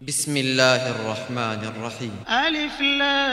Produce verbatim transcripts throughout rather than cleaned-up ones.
بسم الله الرحمن الرحيم. ألف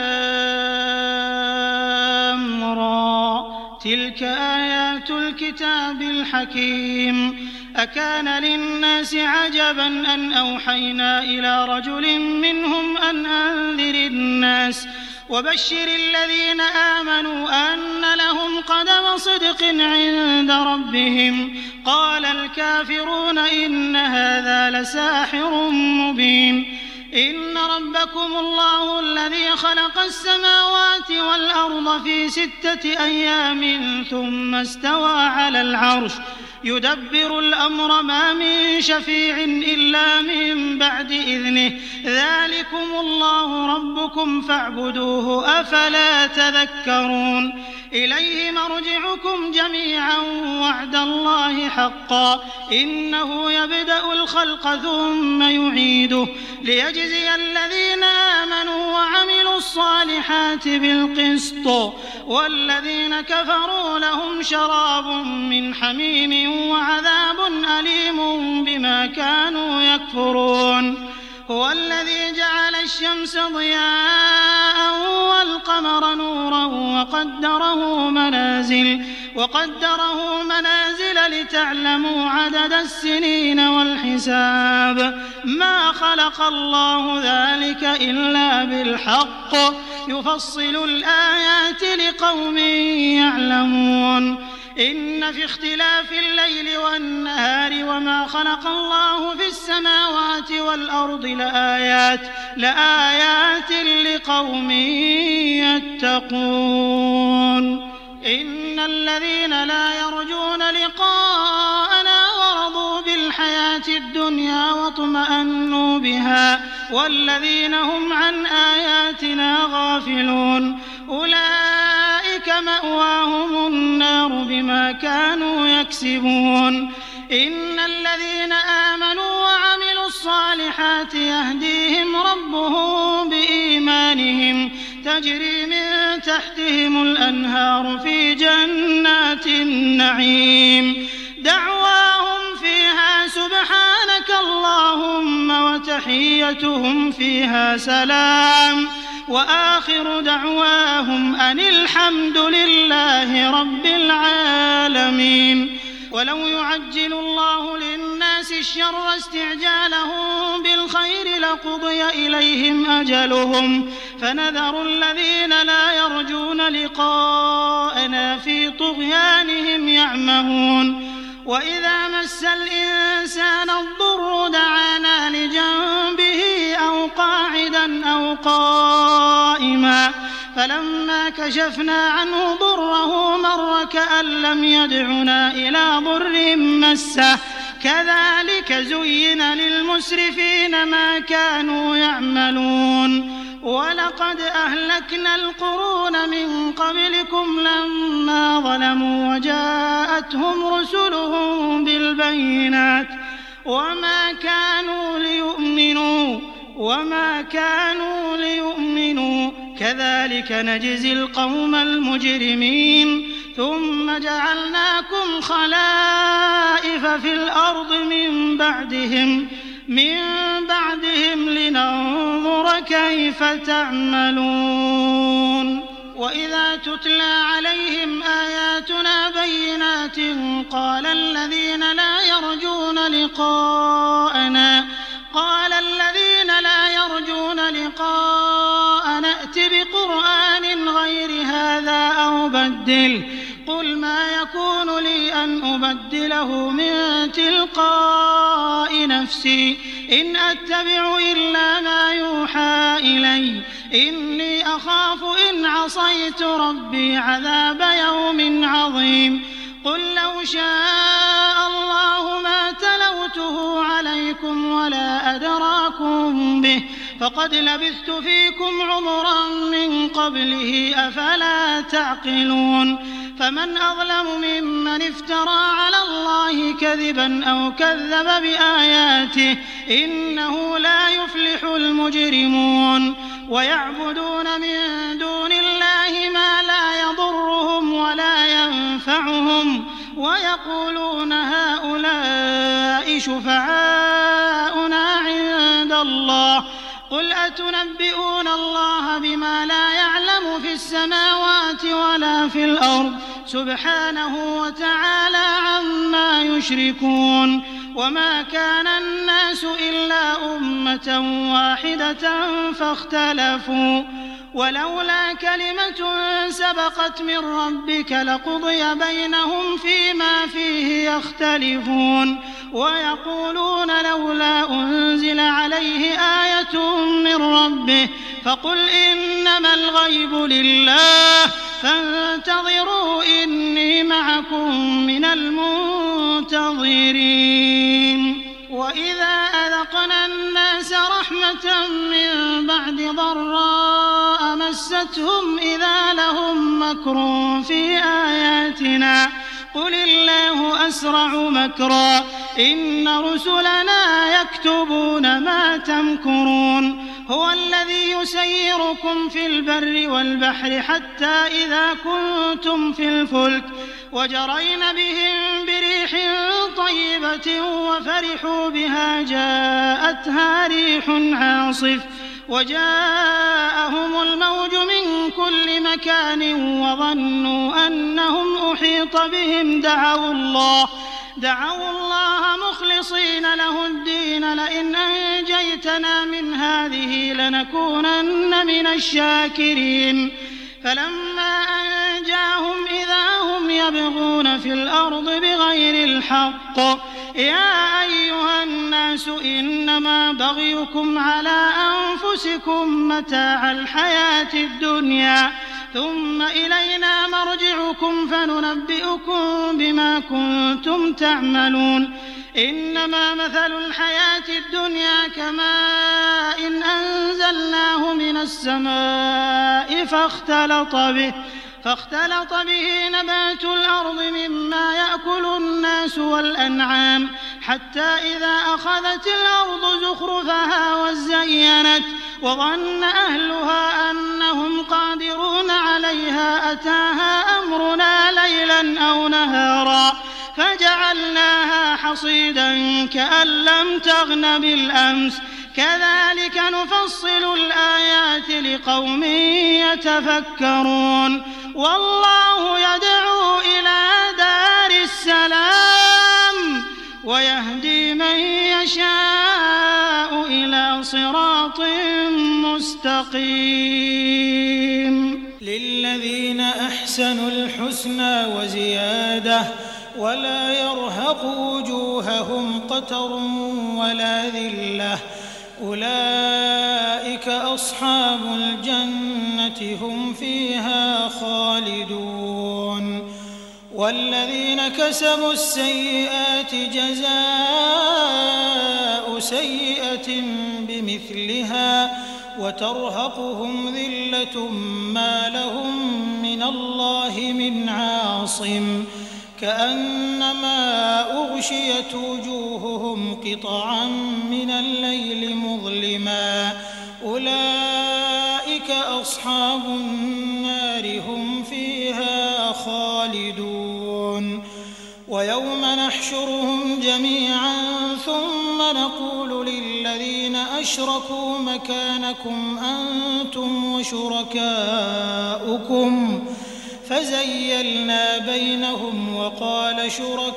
لام را تلك آيات الكتاب الحكيم. أكان للناس عجبا أن أوحينا إلى رجل منهم أن أنذر الناس وبشر الذين آمنوا أن لهم قدم صدق عند ربهم. قال الكافرون إن هذا لساحر مبين. إن ربكم الله الذي خلق السماوات والأرض في ستة أيام ثم استوى على العرش يدبر الأمر ما من شفيع إلا من بعد إذنه ذلكم الله ربكم فاعبدوه أفلا تذكرون. إليه مرجعكم جميعا وعد الله حقا إنه يبدأ الخلق ثم يعيده ليجزي الذين آمنوا وعملوا الصالحات بالقسط والذين كفروا لهم شراب من حميم وعذاب أليم بما كانوا يكفرون. هو الذي جعل الشمس ضياء والقمر نورا وقدره منازل وقدره منازل لتعلموا عدد السنين والحساب. ما خلق الله ذلك إلا بالحق يفصل الآيات لقوم يعلمون. إن في اختلاف الليل والنهار وما خلق الله في السماوات والأرض لآيات لآيات لقوم يتقون. إن الذين لا يرجون لقاءنا ورضوا بالحياة الدنيا واطمأنوا بها والذين هم عن آياتنا غافلون أولئك مأواهم النار بما كانوا يكسبون. إن الذين آمنوا وعملوا الصالحات يهديهم ربهم بإيمانهم تجري من تحتهم الأنهار في جنات النعيم دعواهم فيها سبحانك اللهم وتحيتهم فيها سلام وآخر دعواهم أن الحمد لله رب العالمين. ولو يعجل الله للناس الشر استعجالهم بالخير لقضي إليهم أجلهم فنذر الذين لا يرجون لقاءنا في طغيانهم يعمهون. وإذا مس الإنسان الضر دعانا لجنبه أو قاعدا أو قائما فلما كشفنا عنه ضره مر كأن لم يدعنا إلى ضر مسه كذلك زين للمسرفين ما كانوا يعملون. ولقد أهلكنا القرون من قبلكم لما ظلموا وجاءتهم رسلهم بالبينات وما كانوا ليؤمنوا وما كانوا ليؤمنوا كذلك نجزي القوم المجرمين. ثم جعلناكم خلائف في الأرض من بعدهم من بعدهم لننظر كيف تعملون. وإذا تتلى عليهم آياتنا بينات قال الذين لا يرجون لقاءنا قال الذين لا يرجون لقاءنا ائت بقرآن غير هذا أو بدله قل ما يكون لي أن أبدله من تلقاء نفسي إن أتبع إلا ما يوحى إلي إني أخاف إن عصيت ربي عذاب يوم عظيم. قل لو شاء الله ما تلوته عليكم ولا أدراكم به فقد لبثت فيكم عمرا من قبله أفلا تعقلون. فمن أظلم ممن افترى على الله كذبا أو كذب بآياته إنه لا يفلح المجرمون. ويعبدون من دون الله ما لا يضرهم ولا ينفعهم ويقولون هؤلاء شفعاؤنا عند الله قل أتنبئون الله بما لا يعلم في السماوات ولا في الأرض سبحانه وتعالى عما يشركون وما كان الناس إلا أمة واحدة فاختلفوا ولولا كلمة سبقت من ربك لقضي بينهم فيما فيه يختلفون ويقولون لولا أنزل عليه آية من ربه فقل إنما الغيب لله فانتظروا إني معكم من المنتظرين وإذا أذقنا الناس رحمة من بعد ضراء مستهم إذا لهم مكر في آياتنا قل الله أسرع مكرا إن رسلنا يكتبون ما تمكرون هو الذي يسيركم في البر والبحر حتى إذا كنتم في الفلك وجرين بهم بريح طيبة وفرحوا بها جاءتها ريح عاصف وجاءهم الموج من كل مكان وظنوا أنهم أحيط بهم دعوا الله دعوا الله مخلصين له الدين لئن أنجيتنا من هذه لنكونن من الشاكرين فلما أنجاهم إذا هم يبغون في الأرض بغير الحق يا أيها الناس إنما بغيكم على أنفسكم متاع الحياة الدنيا ثم إلينا مرجعكم فننبئكم بما كنتم تعملون إنما مثل الحياة الدنيا كماء إن أنزلناه من السماء فاختلط به فاختلط به نبات الأرض مما يأكل الناس والأنعام حتى إذا أخذت الأرض زخرفها وزينت وظن أهلها أنهم قادرون عليها أتاها أمرنا ليلا أو نهارا فجعلناها حصيدا كأن لم تغن بالأمس كذلك نفصل الآيات لقوم يتفكرون والله يدعو إلى دار السلام ويهدي من يشاء إلى صراط مستقيم للذين أحسنوا الحسنى وزيادة ولا يرهق وجوههم قتر ولا ذلة أولئك أصحاب الجنة هم فيها خالدون والذين كسبوا السيئات جزاء سيئة بمثلها وترهقهم ذلة ما لهم من الله من عاصم كأنما أغشيت وجوههم قطعا من الليل مظلما أولئك أصحاب النار هم فيها خالدون ويوم نحشرهم جميعا ثم نقول للذين أشركوا مكانكم أنتم وشركاؤكم فزيلنا بينهم وقال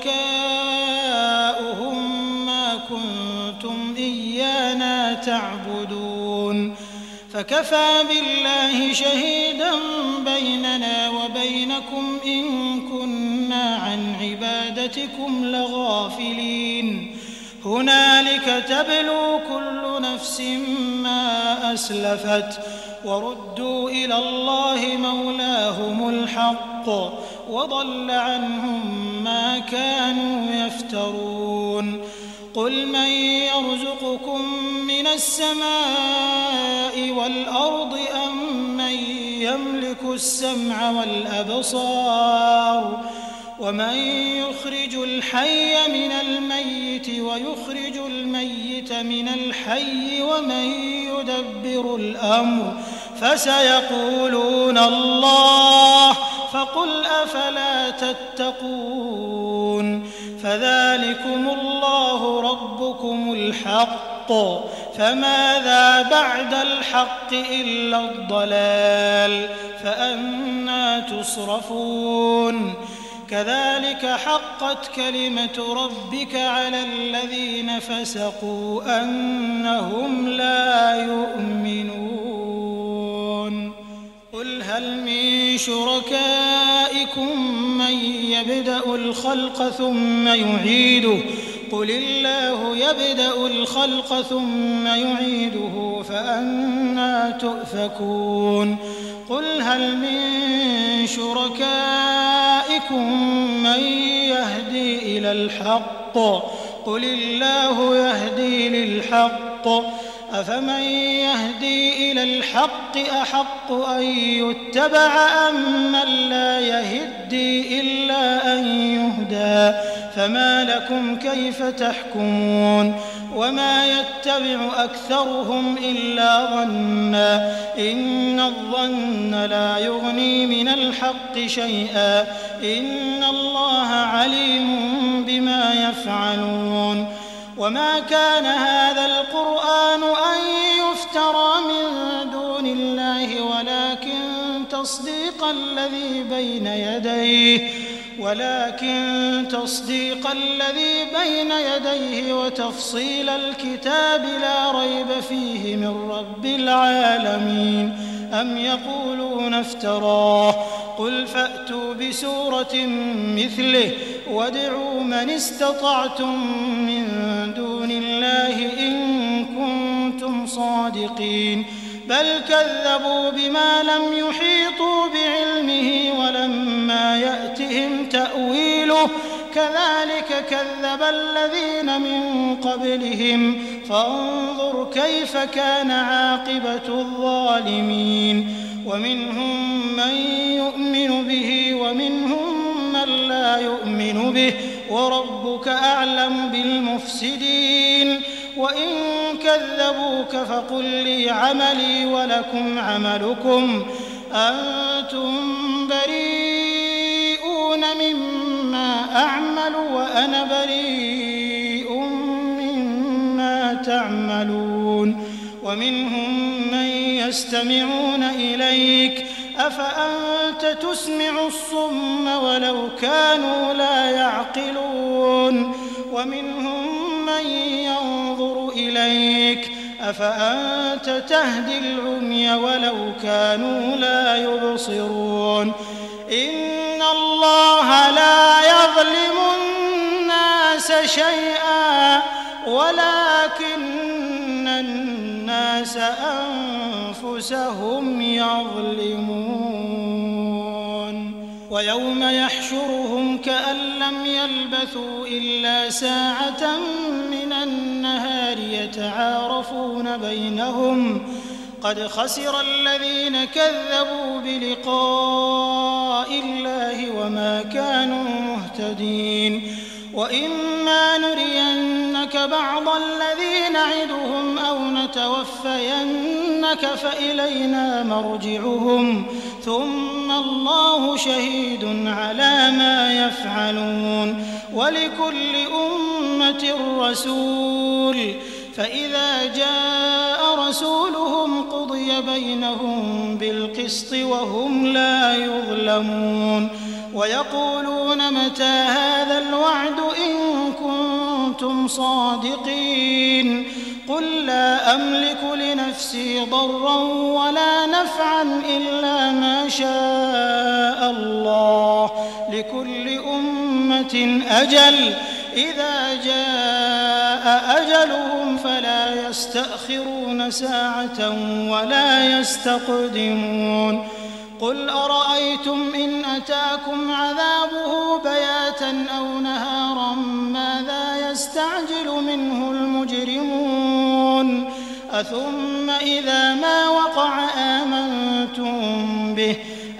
شركاؤهم ما كنتم إيانا تعبدون فكفى بالله شهيدا بيننا وبينكم إن كنا عن عبادتكم لغافلين هنالك تبلو كل نفس ما أسلفت وردوا إلى الله مولاهم الحق وضل عنهم ما كانوا يفترون قل من يرزقكم من السماء والأرض أم من يملك السمع والأبصار ومن يخرج الحي من الميت ويخرج الميت من الحي ومن يدبر الأمر فسيقولون الله فقل أفلا تتقون فذلكم الله ربكم الحق فماذا بعد الحق إلا الضلال فأنى تصرفون كذلك حقت كلمة ربك على الذين فسقوا أنهم لا يؤمنون قل هل من شركائكم من يبدأ الخلق ثم يعيده قل الله يبدأ الخلق ثم يعيده فأنى تؤفكون قل هل من شركائكم من يهدي إلى الحق قل الله يهدي للحق أفمن يهدي إلى الحق أحق أن يتبع أم من لا يهدي إلا أن يهدى فما لكم كيف تحكمون وما يتبع أكثرهم إلا ظنا إن الظن لا يغني من الحق شيئا إن الله عليم بما يفعلون وما كان هذا القرآن أن يفترى من دون الله ولكن تصديق الذي بين يديه ولكن تصديق الذي بين يديه وتفصيل الكتاب لا ريب فيه من رب العالمين أم يقولون افتراه قل فأتوا بسورة مثله وادعوا من استطعتم من دون الله إن كنتم صادقين بل كذبوا بما لم يحيطوا بعلمه ولما يأتهم تأويله كذلك كذب الذين من قبلهم فانظر كيف كان عاقبة الظالمين ومنهم من يؤمن به ومنهم من لا يؤمن به وربك أعلم بالمفسدين وإن كذبوك فقل لي عملي ولكم عملكم أنتم بريئون مما أعمل وأنا بريء مما تعملون ومنهم من يستمعون إليك أفأنت تسمع الصم ولو كانوا لا يعقلون ومنهم من ينظر إليك أفأنت تهدي العمي ولو كانوا لا يبصرون إن الله لا يظلم الناس شيئا ولكن الناس أنفسهم يظلمون ويوم يحشرهم كأن لم يلبثوا إلا ساعة من النهار يتعارفون بينهم قد خسر الذين كذبوا بلقاء الله وما كانوا مهتدين وإما نرينك بعض الذي نعدهم أو نتوفينك فإلينا مرجعهم ثم الله شهيد على ما يفعلون ولكل أمة رسول فإذا جاء رسولهم قضي بينهم بالقسط وهم لا يظلمون ويقولون متى هذا الوعد إن كنتم صادقين قل لا أملك لنفسي ضرا ولا نفعا إلا ما شاء الله لكل أمة أجل إذا جاء أجلهم فلا يستأخرون ساعة ولا يستقدمون قل أرأيتم إن أتاكم عذابه بياتا أو نهارا ماذا يستعجل منه المجرمون أثم إذا ما وقع آمنتم به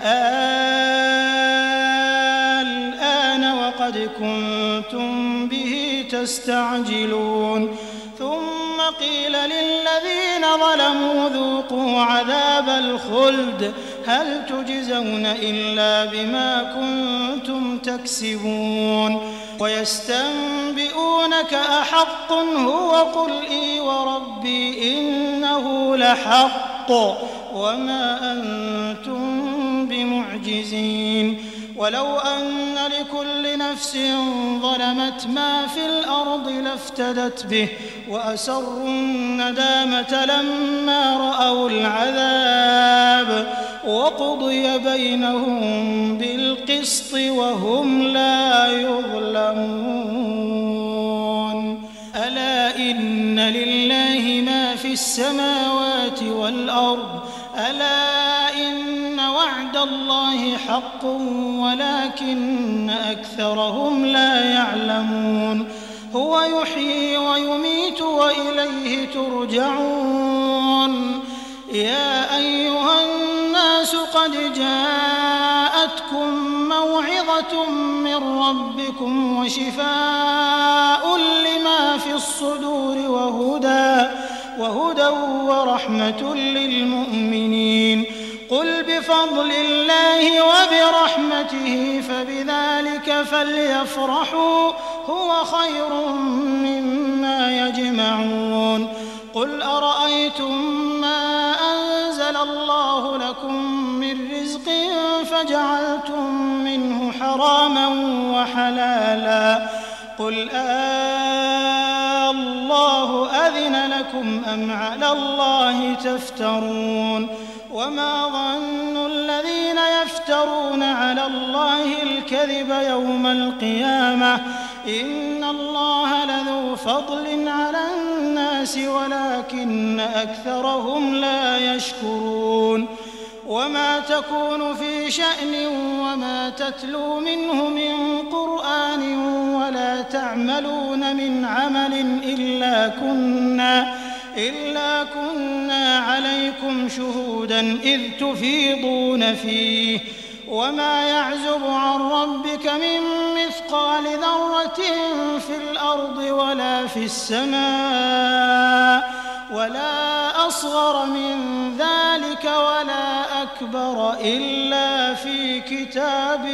الآن وقد كنتم به تستعجلون ثم قيل للذين ظلموا ذوقوا عذاب الخلد هل تجزون إلا بما كنتم تكسبون ويستنبئونك أحق هو قل إي وربي إنه لحق وما أنتم بمعجزين ولو أن لكل نفس ظلمت ما في الأرض لافتدت به وأسروا الندامة لما رأوا العذاب وقضي بينهم بالقسط وهم لا يظلمون ألا إن لله ما في السماوات والأرض ألا إن وعد الله حق ولكن أكثرهم لا يعلمون هو يحيي ويميت وإليه ترجعون يا أيها الناس قد جاءتكم موعظة من ربكم وشفاء لما في الصدور وهدى وهدى ورحمة للمؤمنين قل بفضل الله وبرحمته فبذلك فليفرحوا هو خير مما يجمعون قل أرأيتم ما أنزل الله لكم من رزق فجعلتم منه حراما وحلالا قل آه الله أذن لكم أم على الله تفترون وما ظن الذين يفترون على الله الكذب يوم القيامة إن الله لذو فضل على الناس ولكن أكثرهم لا يشكرون وما تكون في شأن وما تتلو منه من قرآن ولا تعملون من عمل إلا كنا إلا كنا عليكم شهودا إذ تفيضون فيه وما يعزب عن ربك من مثقال ذرة في الأرض ولا في السماء ولا أصغر من ذلك ولا أكبر إلا في كتاب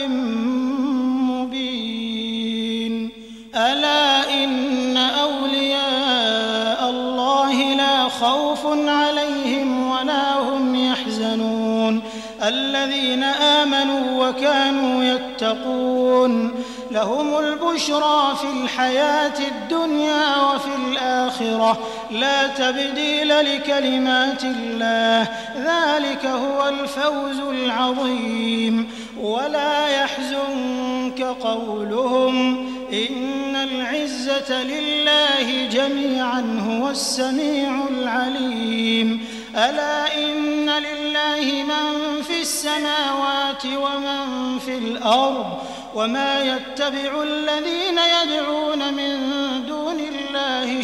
مبين ألا إن أولياء الله لا خوف عليهم ولا هم يحزنون الذين آمنوا وكانوا يتقون لهم البشرى في الحياة الدنيا وفي الآخرة لا تبديل لكلمات الله ذلك هو الفوز العظيم ولا يحزنك قولهم إن العزة لله جميعا هو السميع العليم ألا إن لله من في السماوات ومن في الأرض وما يتبع الذين يدعون من دون الله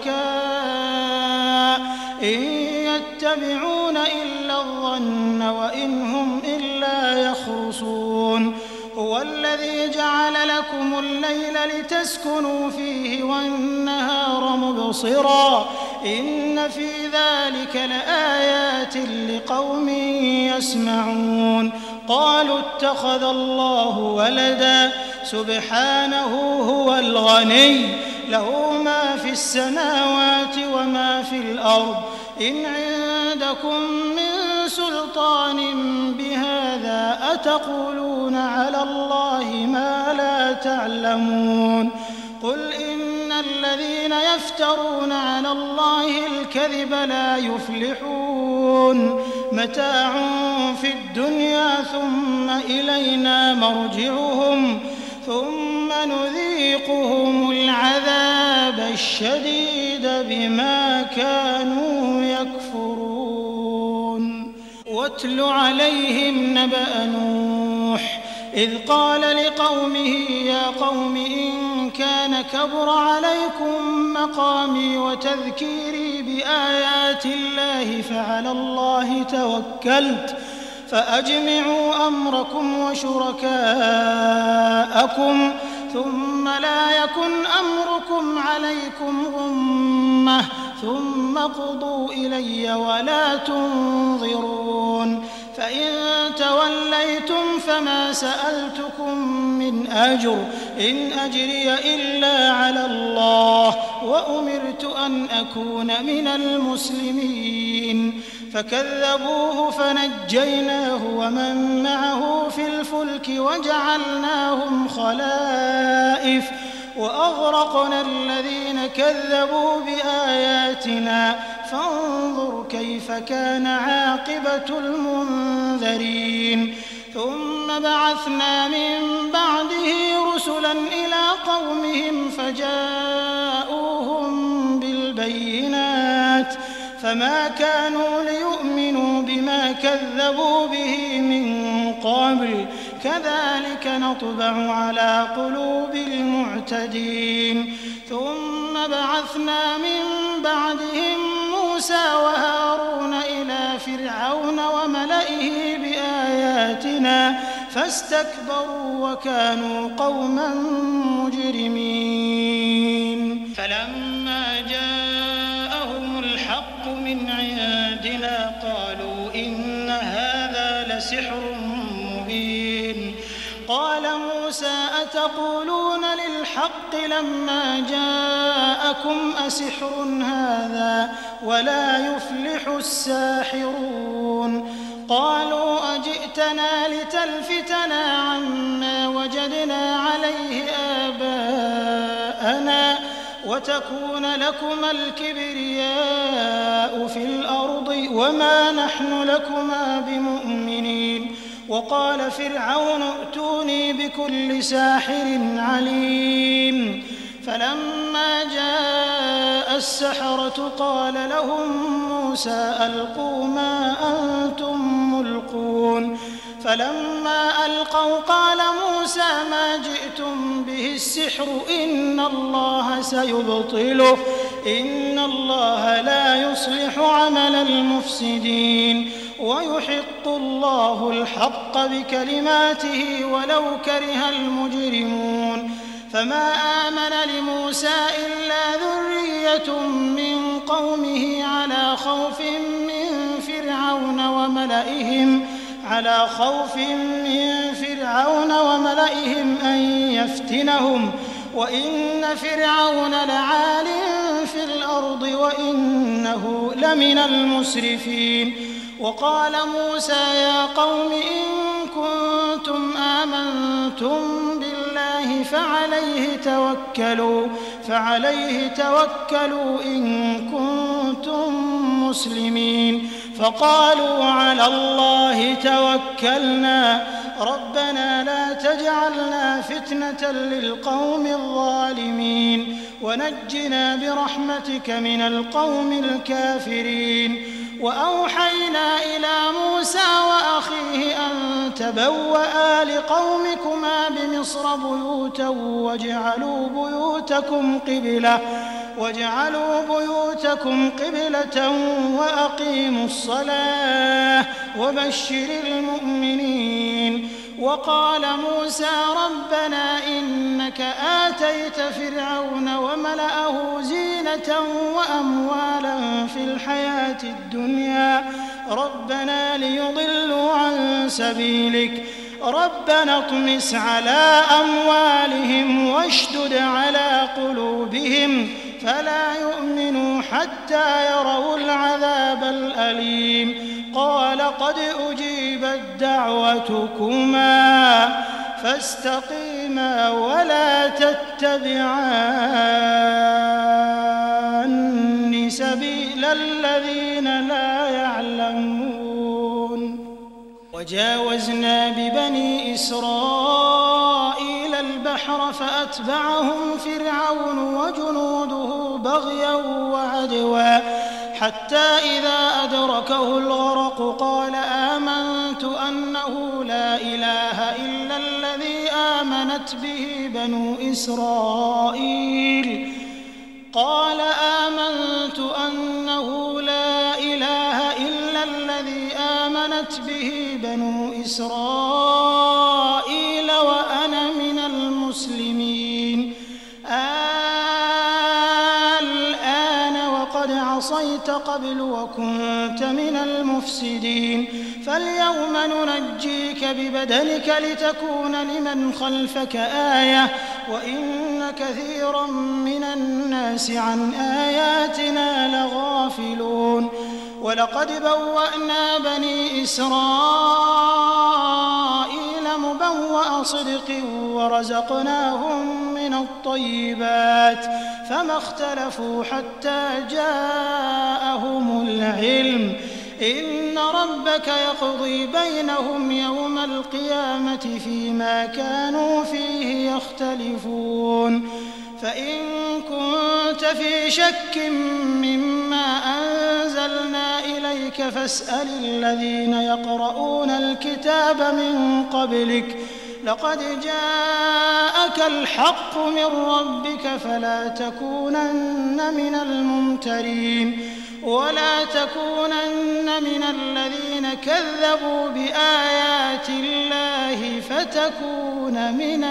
شركاء إن يتبعون إلا الظن وإن هم إلا يخرصون هو الذي جعل لكم الليل لتسكنوا فيه والنهار مبصرا إن في ذلك لآيات لقوم يسمعون قالوا اتخذ الله ولدا سبحانه هو الغني له ما في السماوات وما في الأرض إن عندكم من سلطان بهذا أتقولون على الله ما لا تعلمون قل إن الذين يفترون على الله الكذب لا يفلحون متاع في الدنيا ثم إلينا مرجعهم ثم نذيقهم العذاب الشديد بما كانوا يكفرون واتل عليهم نبأ نوح إذ قال لقومه يا قوم إن كان كبر عليكم مقامي وتذكيري بآيات الله فعلى الله توكلت فأجمعوا أمركم وشركاءكم ثم لا يكن أمركم عليكم غمة ثم قضوا إلي ولا تنظرون فإن توليتم فما سألتكم من أجر إن أجري إلا على الله وأمرت أن أكون من المسلمين فكذبوه فنجيناه ومن معه في الفلك وجعلناهم خلائف وأغرقنا الذين كذبوا بآياتنا فانظر كيف كان عاقبة المنذرين ثم بعثنا من بعده رسلا إلى قومهم فجاءوهم بالبينات فما كانوا ليؤمنوا بما كذبوا به من قبل كذلك نطبع على قلوب المعتدين ثم بعثنا من بعدهم موسى وهارون إلى فرعون وملئه بآياتنا فاستكبروا وكانوا قوما مجرمين فلما جاءهم الحق من عندنا قالوا إن هذا لسحر مبين قال موسى أتقولون للحق لما جاءكم أسحر هذا ولا يفلح الساحرون قالوا أجئتنا لتلفتنا عما وجدنا عليه آباءنا وتكون لكما الكبرياء في الأرض وما نحن لكما بمؤمنين وقال فرعون ائتوني بكل ساحر عليم فلما جاء السحرة قال لهم موسى ألقوا ما أنتم ملقون فلما ألقوا قال موسى ما جئتم به السحر إن الله سيبطله إن الله لا يصلح عمل المفسدين ويحق الله الحق بكلماته ولو كره المجرمون فما آمن لموسى إلا ذرية من قومه على خوف من فرعون وملئهم على خوف من فرعون وملئهم أن يفتنهم وإن فرعون لعال في الأرض وإنه لمن المسرفين وقال موسى يا قوم إن كنتم آمنتم بالله فعليه توكلوا فعليه توكلوا إن كنتم مسلمين فقالوا على الله توكلنا ربنا لا تجعلنا فتنة للقوم الظالمين ونجنا برحمتك من القوم الكافرين وأوحينا إلى موسى وأخيه أن تبوأ لقومكما بمصر بيوتا واجعلوا بيوتكم قبلة واجعلوا بيوتكم قبلة وأقيموا الصلاة وبشر المؤمنين وقال موسى ربنا إنك آتيت فرعون وملأه زينة وأموالا في الحياة الدنيا ربنا ليضلوا عن سبيلك ربنا اطمس على أموالهم واشدد على قلوبهم فلا يؤمنوا حتى يروا العذاب الأليم قال قد أجيبت دعوتكما فاستقيما ولا تتبعان سبيل الذين لا يعلمون وجاوزنا ببني إسرائيل البحر فأتبعهم فرعون وجنوده بغيا وعدوا حتى إذا أدركه الغرق قال آمنت أنه لا إله إلا الذي آمنت به بنو إسرائيل قال آمنت أنه لا إله إلا الذي آمنت به بنو إسرائيل وأنا من المسلمين الآن وقد عصيت عصيت قبل وكنت من المفسدين فاليوم ننجيك ببدنك لتكون لمن خلفك آية وإن كثيرا من الناس عن آياتنا لغافلون ولقد بوأنا بني إسرائيل مبوأ صدق ورزقناهم من الطيبات فما اختلفوا حتى جاءهم العلم إن ربك يقضي بينهم يوم القيامة فيما كانوا فيه يختلفون فإن كنت في شك مما أنزلنا إليك فاسأل الذين يقرؤون الكتاب من قبلك لقد جاءك الحق من ربك فلا تكونن من الممترين ولا تكونن من الذين كذبوا بآيات الله فتكون من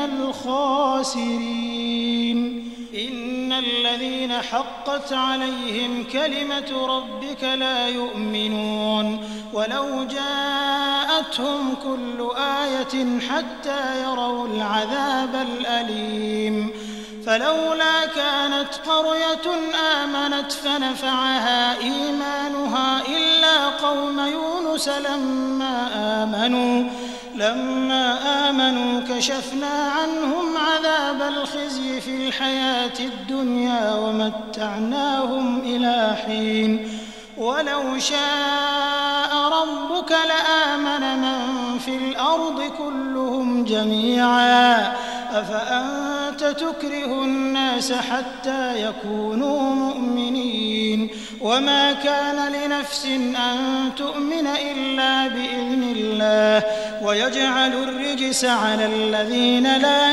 الخاسرين إن الذين حقت عليهم كلمة ربك لا يؤمنون ولو جاءتهم كل آية حتى يروا العذاب الأليم فلولا كانت قرية آمنت فنفعها إيمانها إلا قوم يونس لما آمنوا لما آمنوا كشفنا عنهم عذاب الخزي في الحياة الدنيا ومتعناهم إلى حين ولو شاء ربك لآمن من في الأرض كلهم جميعا أفأنت تكره الناس حتى يكونوا مؤمنين وما كان لنفس أن تؤمن إلا بإذن الله ويجعل الرجس على الذين لا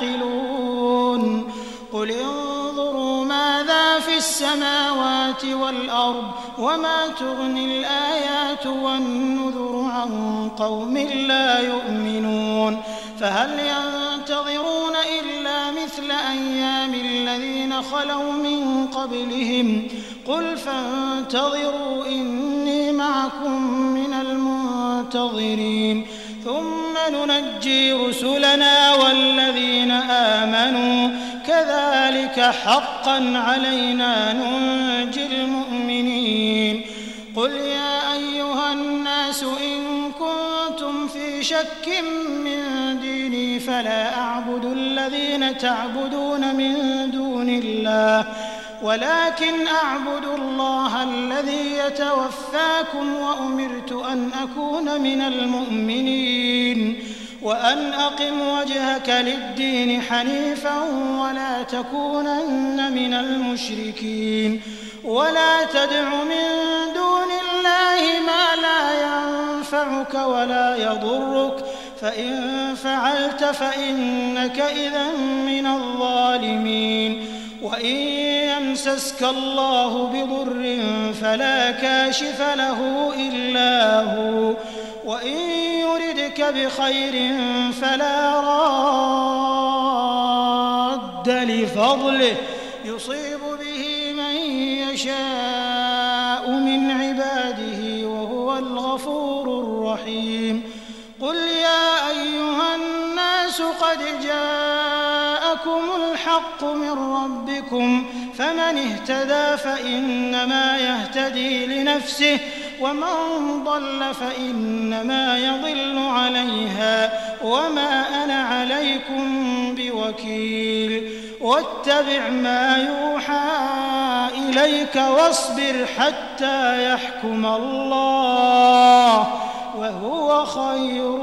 يعقلون قل انظروا ماذا في السماوات والأرض وما تغني الآيات والنذر عن قوم لا يؤمنون فهل ينتظرون إلا مثل أيام الذين خلوا من قبلهم قل فانتظروا إني معكم من المنتظرين ثم ننجي رسلنا والذين آمنوا كذلك حقا علينا ننجي المؤمنين قل يا أيها الناس إن كنتم في شك من ديني فلا أعبد الذين تعبدون من دون الله ولكن أعبد الله الذي يتوفاكم وأمرت أن أكون من المؤمنين وأن أقم وجهك للدين حنيفا ولا تكونن من المشركين ولا تدع من دون الله ما لا ينفعك ولا يضرك فإن فعلت فإنك إذا من الظالمين وإن يمسسك الله بضر فلا كاشف له إلا هو وإن يردك بخير فلا راد لفضله يصيب به من يشاء من عباده وهو الغفور الرحيم قل يا أيها الناس قد جاءكم الحق من ربكم فمن اهتدى فإنما يهتدي لنفسه ومن ضل فإنما يضل عليها وما أنا عليكم بوكيل واتبع ما يوحى إليك واصبر حتى يحكم الله وهو خير